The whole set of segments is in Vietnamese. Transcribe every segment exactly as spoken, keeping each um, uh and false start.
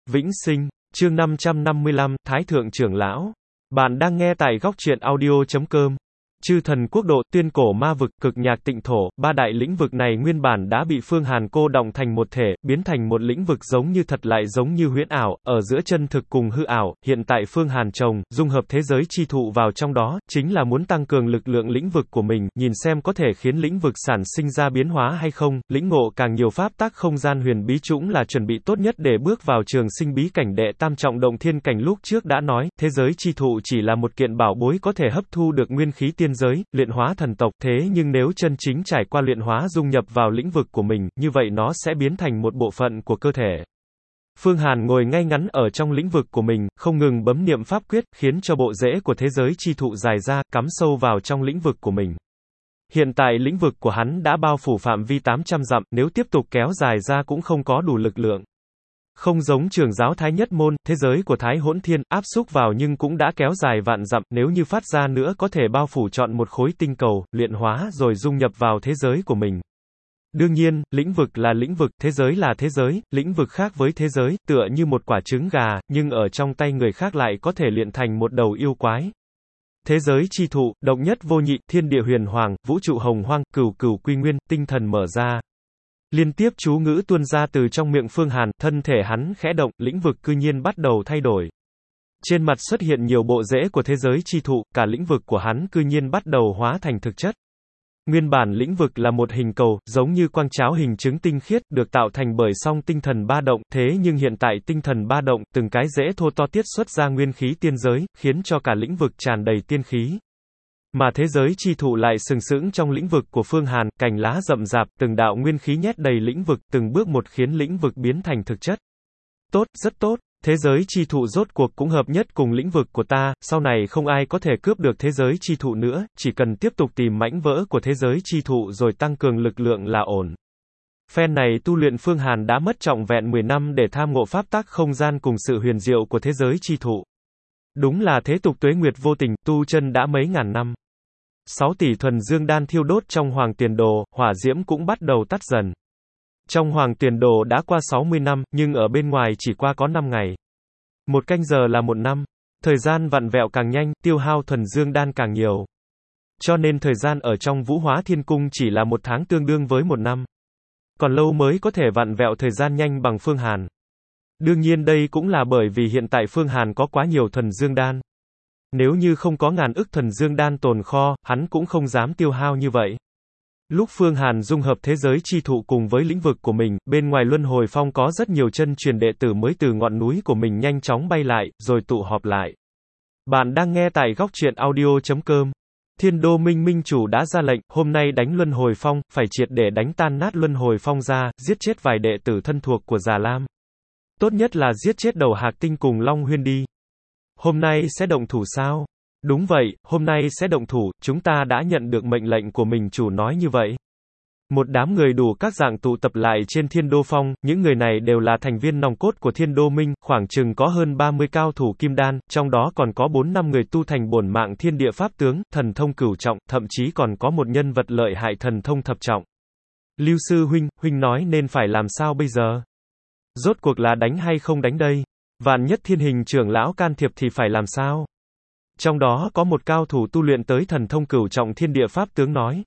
Vĩnh sinh, chương năm trăm năm mươi lăm, Thái Thượng trưởng lão. Bạn đang nghe tại góc truyện audio chấm com. Chư thần quốc độ, tuyên cổ ma vực, cực nhạc tịnh thổ, ba đại lĩnh vực này nguyên bản đã bị Phương Hàn cô đọng thành một thể, biến thành một lĩnh vực giống như thật lại giống như huyễn ảo, ở giữa chân thực cùng hư ảo, hiện tại Phương Hàn trồng, dung hợp thế giới chi thụ vào trong đó, chính là muốn tăng cường lực lượng lĩnh vực của mình, nhìn xem có thể khiến lĩnh vực sản sinh ra biến hóa hay không, lĩnh ngộ càng nhiều pháp tắc không gian huyền bí chủng là chuẩn bị tốt nhất để bước vào trường sinh bí cảnh đệ tam trọng động thiên cảnh lúc trước đã nói, thế giới chi thụ chỉ là một kiện bảo bối có thể hấp thu được nguyên khí tiên giới, luyện hóa thần tộc, thế nhưng nếu chân chính trải qua luyện hóa dung nhập vào lĩnh vực của mình, như vậy nó sẽ biến thành một bộ phận của cơ thể. Phương Hàn ngồi ngay ngắn ở trong lĩnh vực của mình, không ngừng bấm niệm pháp quyết, khiến cho bộ rễ của thế giới chi thụ dài ra, cắm sâu vào trong lĩnh vực của mình. Hiện tại lĩnh vực của hắn đã bao phủ phạm vi tám trăm dặm, nếu tiếp tục kéo dài ra cũng không có đủ lực lượng. Không giống Trường giáo Thái Nhất Môn, thế giới của Thái Hỗn Thiên, áp xúc vào nhưng cũng đã kéo dài vạn dặm, nếu như phát ra nữa có thể bao phủ trọn một khối tinh cầu, luyện hóa rồi dung nhập vào thế giới của mình. Đương nhiên, lĩnh vực là lĩnh vực, thế giới là thế giới, lĩnh vực khác với thế giới, tựa như một quả trứng gà, nhưng ở trong tay người khác lại có thể luyện thành một đầu yêu quái. Thế giới chi thụ, độc nhất vô nhị, thiên địa huyền hoàng, vũ trụ hồng hoang, cửu cửu quy nguyên, tinh thần mở ra. Liên tiếp chú ngữ tuôn ra từ trong miệng Phương Hàn, thân thể hắn khẽ động, lĩnh vực cư nhiên bắt đầu thay đổi. Trên mặt xuất hiện nhiều bộ rễ của thế giới chi thụ, cả lĩnh vực của hắn cư nhiên bắt đầu hóa thành thực chất. Nguyên bản lĩnh vực là một hình cầu, giống như quang cháo hình trứng tinh khiết, được tạo thành bởi song tinh thần ba động, thế nhưng hiện tại tinh thần ba động, từng cái rễ thô to tiết xuất ra nguyên khí tiên giới, khiến cho cả lĩnh vực tràn đầy tiên khí. Mà thế giới chi thụ lại sừng sững trong lĩnh vực của Phương Hàn, cành lá rậm rạp, từng đạo nguyên khí nhét đầy lĩnh vực, từng bước một khiến lĩnh vực biến thành thực chất. Tốt, rất tốt, thế giới chi thụ rốt cuộc cũng hợp nhất cùng lĩnh vực của ta, sau này không ai có thể cướp được thế giới chi thụ nữa, chỉ cần tiếp tục tìm mảnh vỡ của thế giới chi thụ rồi tăng cường lực lượng là ổn. Phen này tu luyện Phương Hàn đã mất trọn vẹn mười năm để tham ngộ pháp tắc không gian cùng sự huyền diệu của thế giới chi thụ. Đúng là thế tục tuế nguyệt vô tình, tu chân đã mấy ngàn năm. Sáu tỷ thuần dương đan thiêu đốt trong hoàng tiền đồ, hỏa diễm cũng bắt đầu tắt dần. Trong hoàng tiền đồ đã qua sáu mươi năm, nhưng ở bên ngoài chỉ qua có năm ngày. Một canh giờ là một năm. Thời gian vặn vẹo càng nhanh, tiêu hao thuần dương đan càng nhiều. Cho nên thời gian ở trong Vũ Hóa Thiên Cung chỉ là một tháng tương đương với một năm. Còn lâu mới có thể vặn vẹo thời gian nhanh bằng Phương Hàn. Đương nhiên đây cũng là bởi vì hiện tại Phương Hàn có quá nhiều thuần dương đan. Nếu như không có ngàn ức thuần dương đan tồn kho, hắn cũng không dám tiêu hao như vậy. Lúc Phương Hàn dung hợp thế giới chi thụ cùng với lĩnh vực của mình, bên ngoài Luân Hồi Phong có rất nhiều chân truyền đệ tử mới từ ngọn núi của mình nhanh chóng bay lại, rồi tụ họp lại. Bạn đang nghe tại góc truyện audio chấm com. Thiên Đô Minh Minh chủ đã ra lệnh, hôm nay đánh Luân Hồi Phong, phải triệt để đánh tan nát Luân Hồi Phong ra, giết chết vài đệ tử thân thuộc của Già Lam. Tốt nhất là giết chết đầu Hạc Tinh cùng Long Huyên đi. Hôm nay sẽ động thủ sao? Đúng vậy, hôm nay sẽ động thủ, chúng ta đã nhận được mệnh lệnh của mình chủ nói như vậy. Một đám người đủ các dạng tụ tập lại trên Thiên Đô Phong, những người này đều là thành viên nòng cốt của Thiên Đô Minh, khoảng chừng có hơn ba mươi cao thủ kim đan, trong đó còn có bốn năm người tu thành bổn mạng thiên địa pháp tướng, thần thông cửu trọng, thậm chí còn có một nhân vật lợi hại thần thông thập trọng. Lưu sư huynh, huynh nói nên phải làm sao bây giờ? Rốt cuộc là đánh hay không đánh đây? Vạn nhất Thiên Hình trưởng lão can thiệp thì phải làm sao? Trong đó có một cao thủ tu luyện tới thần thông cửu trọng thiên địa pháp tướng nói.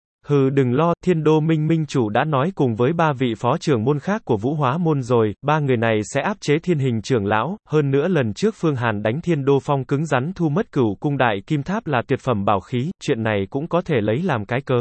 Hừ đừng lo, Thiên Đô Minh Minh chủ đã nói cùng với ba vị phó trưởng môn khác của Vũ Hóa môn rồi, ba người này sẽ áp chế Thiên Hình trưởng lão, hơn nữa lần trước Phương Hàn đánh Thiên Đô Phong cứng rắn thu mất cửu cung đại kim tháp là tuyệt phẩm bảo khí, chuyện này cũng có thể lấy làm cái cớ.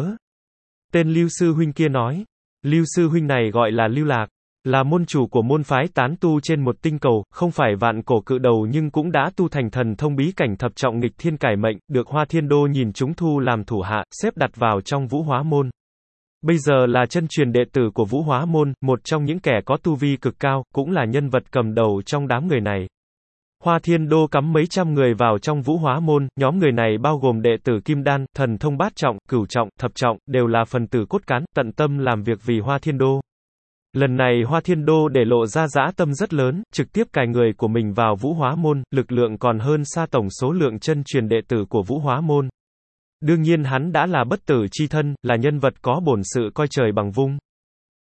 Tên Lưu sư huynh kia nói. Lưu sư huynh này gọi là Lưu Lạc. Là môn chủ của môn phái tán tu trên một tinh cầu, không phải vạn cổ cự đầu nhưng cũng đã tu thành thần thông bí cảnh thập trọng nghịch thiên cải mệnh, được Hoa Thiên Đô nhìn chúng thu làm thủ hạ, xếp đặt vào trong Vũ Hóa môn. Bây giờ là chân truyền đệ tử của Vũ Hóa môn, một trong những kẻ có tu vi cực cao, cũng là nhân vật cầm đầu trong đám người này. Hoa Thiên Đô cắm mấy trăm người vào trong Vũ Hóa môn, nhóm người này bao gồm đệ tử Kim Đan, thần thông bát trọng, cửu trọng, thập trọng, đều là phần tử cốt cán, tận tâm làm việc vì Hoa Thiên Đô. Lần này Hoa Thiên Đô để lộ ra dã tâm rất lớn, trực tiếp cài người của mình vào Vũ Hóa môn, lực lượng còn hơn xa tổng số lượng chân truyền đệ tử của Vũ Hóa môn. Đương nhiên hắn đã là bất tử chi thân, là nhân vật có bổn sự coi trời bằng vung.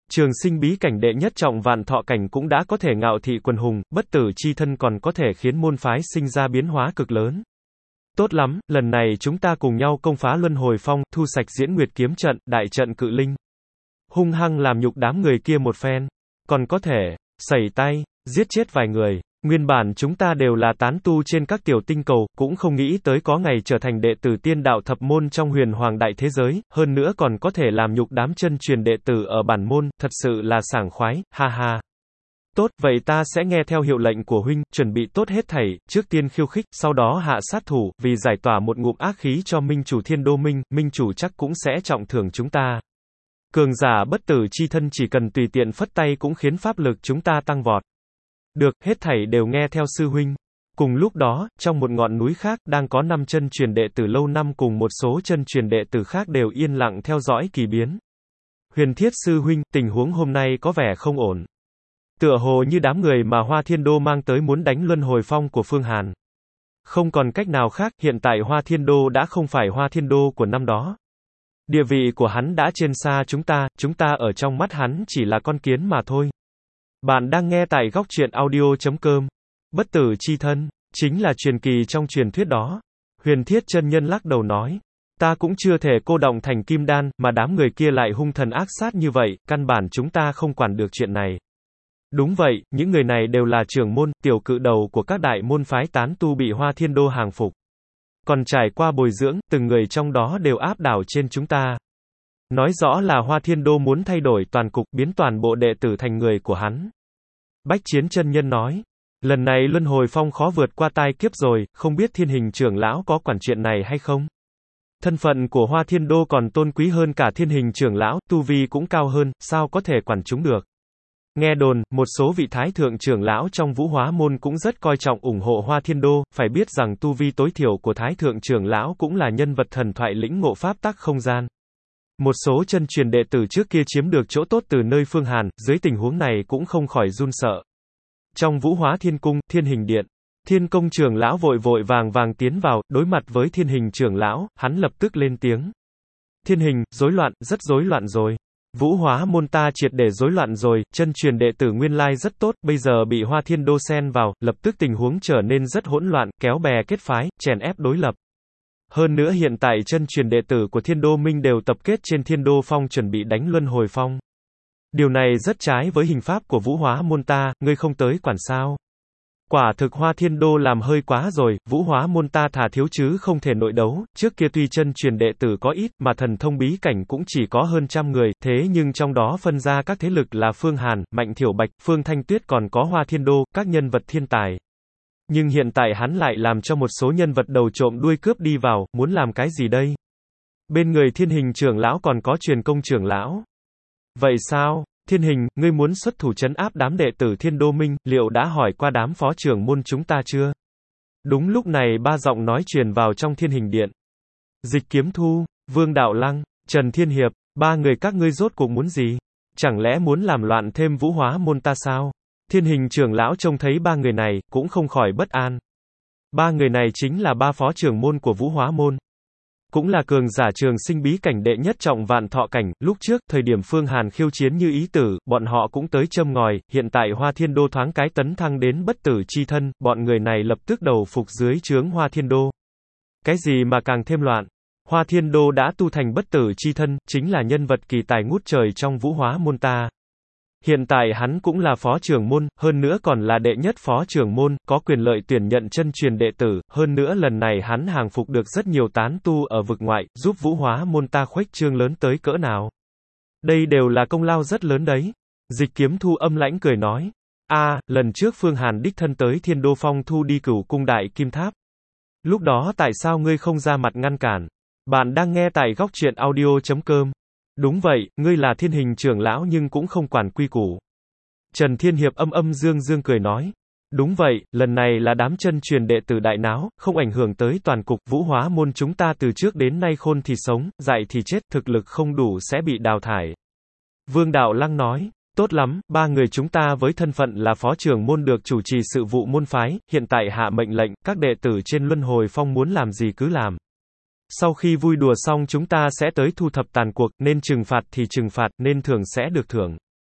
Trường sinh bí cảnh đệ nhất trọng vạn thọ cảnh cũng đã có thể ngạo thị quần hùng, bất tử chi thân còn có thể khiến môn phái sinh ra biến hóa cực lớn. Tốt lắm, lần này chúng ta cùng nhau công phá luân hồi phong, thu sạch diễn nguyệt kiếm trận, đại trận cự linh. Hung hăng làm nhục đám người kia một phen. Còn có thể, sẩy tay, giết chết vài người. Nguyên bản chúng ta đều là tán tu trên các tiểu tinh cầu, cũng không nghĩ tới có ngày trở thành đệ tử tiên đạo thập môn trong huyền hoàng đại thế giới, hơn nữa còn có thể làm nhục đám chân truyền đệ tử ở bản môn, thật sự là sảng khoái, ha ha. Tốt, vậy ta sẽ nghe theo hiệu lệnh của huynh, chuẩn bị tốt hết thảy, trước tiên khiêu khích, sau đó hạ sát thủ, vì giải tỏa một ngụm ác khí cho minh chủ Thiên Đô Minh, minh chủ chắc cũng sẽ trọng thưởng chúng ta. Cường giả bất tử chi thân chỉ cần tùy tiện phất tay cũng khiến pháp lực chúng ta tăng vọt. Được, hết thảy đều nghe theo sư huynh. Cùng lúc đó, trong một ngọn núi khác, đang có năm chân truyền đệ tử lâu năm cùng một số chân truyền đệ tử khác đều yên lặng theo dõi kỳ biến. Huyền Thiết sư huynh, tình huống hôm nay có vẻ không ổn. Tựa hồ như đám người mà Hoa Thiên Đô mang tới muốn đánh luân hồi phong của Phương Hàn. Không còn cách nào khác, hiện tại Hoa Thiên Đô đã không phải Hoa Thiên Đô của năm đó. Địa vị của hắn đã trên xa chúng ta, chúng ta ở trong mắt hắn chỉ là con kiến mà thôi. Bạn đang nghe tại góc truyện audio chấm com. Bất tử chi thân, chính là truyền kỳ trong truyền thuyết đó. Huyền Thiết chân nhân lắc đầu nói. Ta cũng chưa thể cô động thành kim đan, mà đám người kia lại hung thần ác sát như vậy, căn bản chúng ta không quản được chuyện này. Đúng vậy, những người này đều là trưởng môn, tiểu cự đầu của các đại môn phái tán tu bị Hoa Thiên Đô hàng phục. Còn trải qua bồi dưỡng, từng người trong đó đều áp đảo trên chúng ta. Nói rõ là Hoa Thiên Đô muốn thay đổi toàn cục, biến toàn bộ đệ tử thành người của hắn. Bách Chiến chân nhân nói, lần này luân hồi phong khó vượt qua tai kiếp rồi, không biết Thiên Hình trưởng lão có quản chuyện này hay không? Thân phận của Hoa Thiên Đô còn tôn quý hơn cả Thiên Hình trưởng lão, tu vi cũng cao hơn, sao có thể quản chúng được? Nghe đồn, một số vị thái thượng trưởng lão trong Vũ Hóa môn cũng rất coi trọng ủng hộ Hoa Thiên Đô, phải biết rằng tu vi tối thiểu của thái thượng trưởng lão cũng là nhân vật thần thoại lĩnh ngộ pháp tắc không gian. Một số chân truyền đệ tử trước kia chiếm được chỗ tốt từ nơi Phương Hàn, dưới tình huống này cũng không khỏi run sợ. Trong Vũ Hóa Thiên Cung, Thiên Hình Điện, Thiên Công trưởng lão vội vội vàng vàng tiến vào, đối mặt với Thiên Hình trưởng lão, hắn lập tức lên tiếng. Thiên Hình, rối loạn, rất rối loạn rồi. Vũ Hóa môn ta triệt để rối loạn rồi, chân truyền đệ tử nguyên lai rất tốt, bây giờ bị Hoa Thiên Đô xen vào, lập tức tình huống trở nên rất hỗn loạn, kéo bè kết phái, chèn ép đối lập. Hơn nữa hiện tại chân truyền đệ tử của Thiên Đô Minh đều tập kết trên Thiên Đô Phong chuẩn bị đánh luân hồi phong. Điều này rất trái với hình pháp của Vũ Hóa môn ta, ngươi không tới quản sao? Quả thực Hoa Thiên Đô làm hơi quá rồi, Vũ Hóa môn ta thà thiếu chứ không thể nội đấu, trước kia tuy chân truyền đệ tử có ít, mà thần thông bí cảnh cũng chỉ có hơn trăm người, thế nhưng trong đó phân ra các thế lực là Phương Hàn, Mạnh Thiểu Bạch, Phương Thanh Tuyết còn có Hoa Thiên Đô, các nhân vật thiên tài. Nhưng hiện tại hắn lại làm cho một số nhân vật đầu trộm đuôi cướp đi vào, muốn làm cái gì đây? Bên người Thiên Hình trưởng lão còn có Truyền Công trưởng lão. Vậy sao? Thiên Hình, ngươi muốn xuất thủ trấn áp đám đệ tử Thiên Đô Minh, liệu đã hỏi qua đám phó trưởng môn chúng ta chưa? Đúng lúc này ba giọng nói truyền vào trong Thiên Hình Điện. Dịch Kiếm Thu, Vương Đạo Lăng, Trần Thiên Hiệp, ba người các ngươi rốt cuộc muốn gì? Chẳng lẽ muốn làm loạn thêm Vũ Hóa môn ta sao? Thiên Hình trưởng lão trông thấy ba người này, cũng không khỏi bất an. Ba người này chính là ba phó trưởng môn của Vũ Hóa môn. Cũng là cường giả trường sinh bí cảnh đệ nhất trọng vạn thọ cảnh, lúc trước, thời điểm Phương Hàn khiêu chiến như ý tử, bọn họ cũng tới châm ngòi, hiện tại Hoa Thiên Đô thoáng cái tấn thăng đến bất tử chi thân, bọn người này lập tức đầu phục dưới trướng Hoa Thiên Đô. Cái gì mà càng thêm loạn? Hoa Thiên Đô đã tu thành bất tử chi thân, chính là nhân vật kỳ tài ngút trời trong Vũ Hóa môn ta. Hiện tại hắn cũng là phó trưởng môn, hơn nữa còn là đệ nhất phó trưởng môn, có quyền lợi tuyển nhận chân truyền đệ tử, hơn nữa lần này hắn hàng phục được rất nhiều tán tu ở vực ngoại, giúp Vũ Hóa môn ta khuếch trương lớn tới cỡ nào. Đây đều là công lao rất lớn đấy. Dịch Kiếm Thu âm lãnh cười nói. A, lần trước Phương Hàn đích thân tới Thiên Đô Phong thu đi Cửu cung đại kim tháp. Lúc đó tại sao ngươi không ra mặt ngăn cản? Bạn đang nghe tại góc truyện audio chấm com. Đúng vậy, ngươi là Thiên Hình trưởng lão nhưng cũng không quản quy củ. Trần Thiên Hiệp âm âm dương dương cười nói. Đúng vậy, lần này là đám chân truyền đệ tử đại náo, không ảnh hưởng tới toàn cục. Vũ Hóa môn chúng ta từ trước đến nay khôn thì sống, dại thì chết, thực lực không đủ sẽ bị đào thải. Vương Đạo Lăng nói. Tốt lắm, ba người chúng ta với thân phận là phó trưởng môn được chủ trì sự vụ môn phái, hiện tại hạ mệnh lệnh, các đệ tử trên luân hồi phong muốn làm gì cứ làm. Sau khi vui đùa xong chúng ta sẽ tới thu thập tàn cuộc, nên trừng phạt thì trừng phạt, nên thưởng sẽ được thưởng.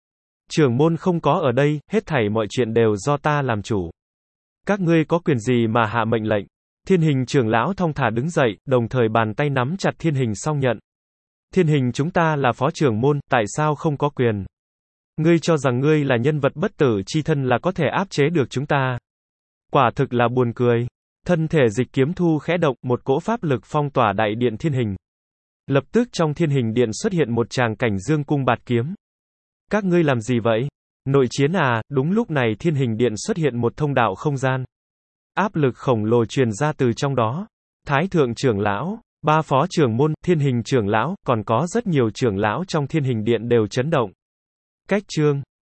Trưởng môn không có ở đây, hết thảy mọi chuyện đều do ta làm chủ. Các ngươi có quyền gì mà hạ mệnh lệnh? Thiên hình trưởng lão thong thả đứng dậy, đồng thời bàn tay nắm chặt thiên hình song nhận. Thiên hình chúng ta là phó trưởng môn, tại sao không có quyền? Ngươi cho rằng ngươi là nhân vật bất tử chi thân là có thể áp chế được chúng ta? Quả thực là buồn cười. Thân thể Dịch Kiếm Thu khẽ động, một cỗ pháp lực phong tỏa đại điện thiên hình. Lập tức trong thiên hình điện xuất hiện một tràng cảnh dương cung bạt kiếm. Các ngươi làm gì vậy? Nội chiến à? Đúng lúc này thiên hình điện xuất hiện một thông đạo không gian. Áp lực khổng lồ truyền ra từ trong đó. Thái thượng trưởng lão, ba phó trưởng môn, thiên hình trưởng lão, còn có rất nhiều trưởng lão trong thiên hình điện đều chấn động. Cách chương